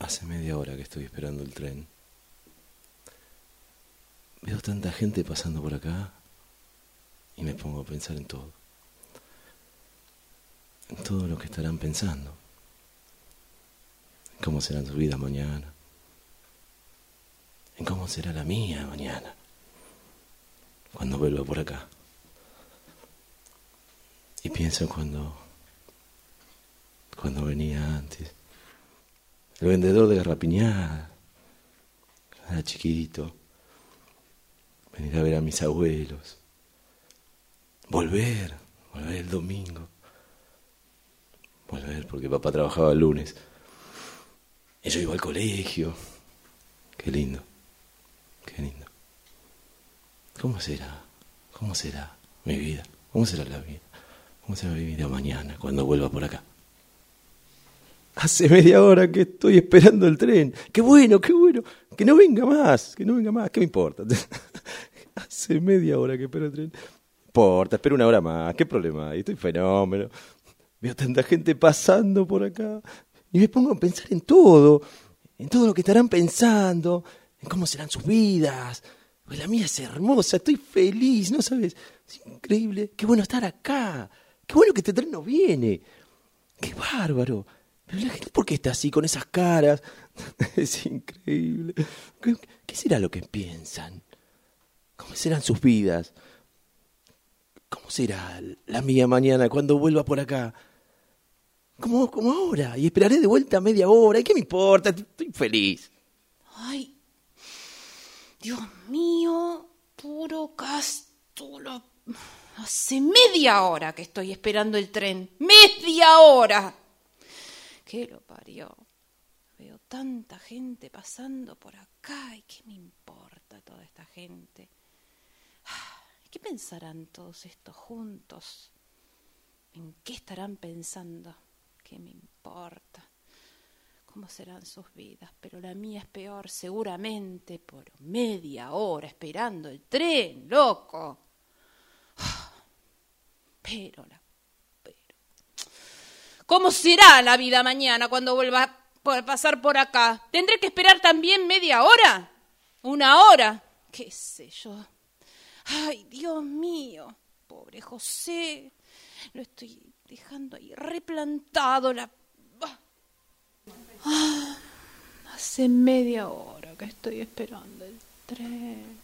Hace media hora que estoy esperando el tren. Veo tanta gente pasando por acá y me pongo a pensar en todo. En todo lo que estarán pensando. En cómo serán sus vidas mañana. En cómo será la mía mañana. Cuando vuelva por acá. Y pienso cuando venía antes. El vendedor de garrapiñada. Era chiquito. Venir a ver a mis abuelos. Volver el domingo. Volver porque papá trabajaba el lunes. Y yo iba al colegio. Qué lindo. Qué lindo. ¿Cómo será mi vida? ¿Cómo será la vida? ¿Cómo será mi vida mañana cuando vuelva por acá? Hace media hora que estoy esperando el tren. ¡Qué bueno, qué bueno! Que no venga más, ¿Qué me importa? Hace media hora que espero el tren. No importa, espero una hora más. ¿Qué problema hay? Estoy fenómeno. Veo tanta gente pasando por acá. Y me pongo a pensar en todo lo que estarán pensando, en cómo serán sus vidas. Pues la mía es hermosa, estoy feliz, ¿no sabes? Es increíble. Qué bueno estar acá. Qué bueno que este tren no viene. Qué bárbaro. Pero la gente, ¿por qué está así, con esas caras? Es increíble. ¿Qué será lo que piensan? ¿Cómo serán sus vidas? ¿Cómo será la mía mañana cuando vuelva por acá? Como ahora. Y esperaré de vuelta media hora. ¿Y qué me importa? Estoy feliz. Ay, Dios mío, puro Cástulo. Hace media hora que estoy esperando el tren. ¡Media hora! ¿Qué lo parió? Veo tanta gente pasando por acá. ¿Y qué me importa toda esta gente? ¿Qué pensarán todos estos juntos? ¿En qué estarán pensando? ¿Qué me importa? ¿Cómo serán sus vidas? Pero la mía es peor, seguramente, por media hora esperando el tren, loco. Pero ¿cómo será la vida mañana cuando vuelva a pasar por acá? ¿Tendré que esperar también media hora? ¿Una hora? ¿Qué sé yo? Ay, Dios mío, pobre José. Lo estoy dejando ahí replantado. Hace media hora que estoy esperando el tren.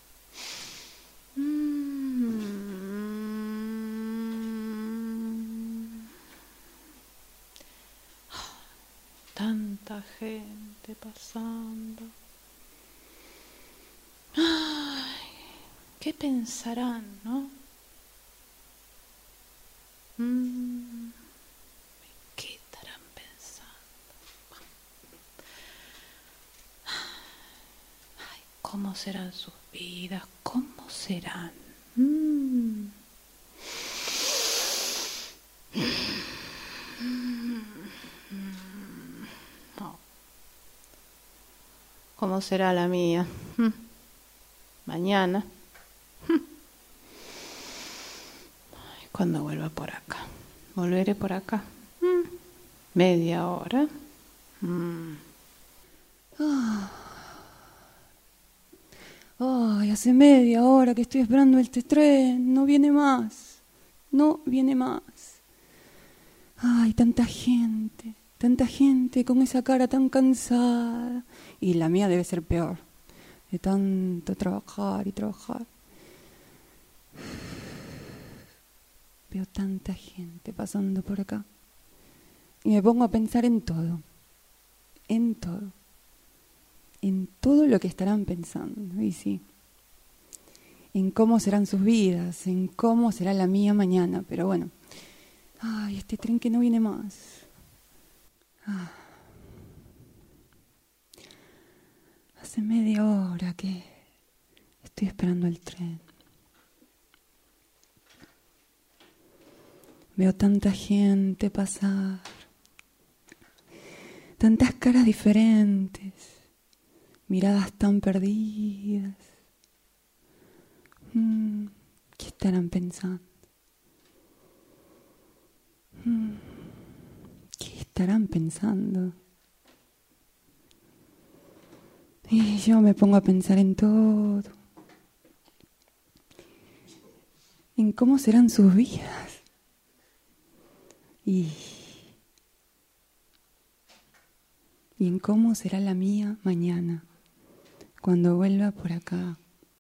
Tanta gente pasando. Ay, ¿qué pensarán, no? ¿Qué estarán pensando? Ay, ¿cómo serán sus vidas? ¿Cómo serán? Oh. ¿Cómo será la mía? Mañana. Ay, cuando vuelva por acá. Volveré por acá. Media hora. Ay, hace media hora que estoy esperando este tren. No viene más. No viene más. Ay, tanta gente con esa cara tan cansada. Y la mía debe ser peor. De tanto trabajar y trabajar. Veo tanta gente pasando por acá. Y me pongo a pensar en todo. En todo. En todo lo que estarán pensando. Y sí. En cómo serán sus vidas. En cómo será la mía mañana. Pero bueno. Ay, este tren que no viene más. Hace media hora que estoy esperando el tren. Veo tanta gente pasar. Tantas caras diferentes. Miradas tan perdidas. ¿Qué estarán pensando? ¿Qué estarán pensando? Y yo me pongo a pensar en todo. En cómo serán sus vidas. Y en cómo será la mía mañana, cuando vuelva por acá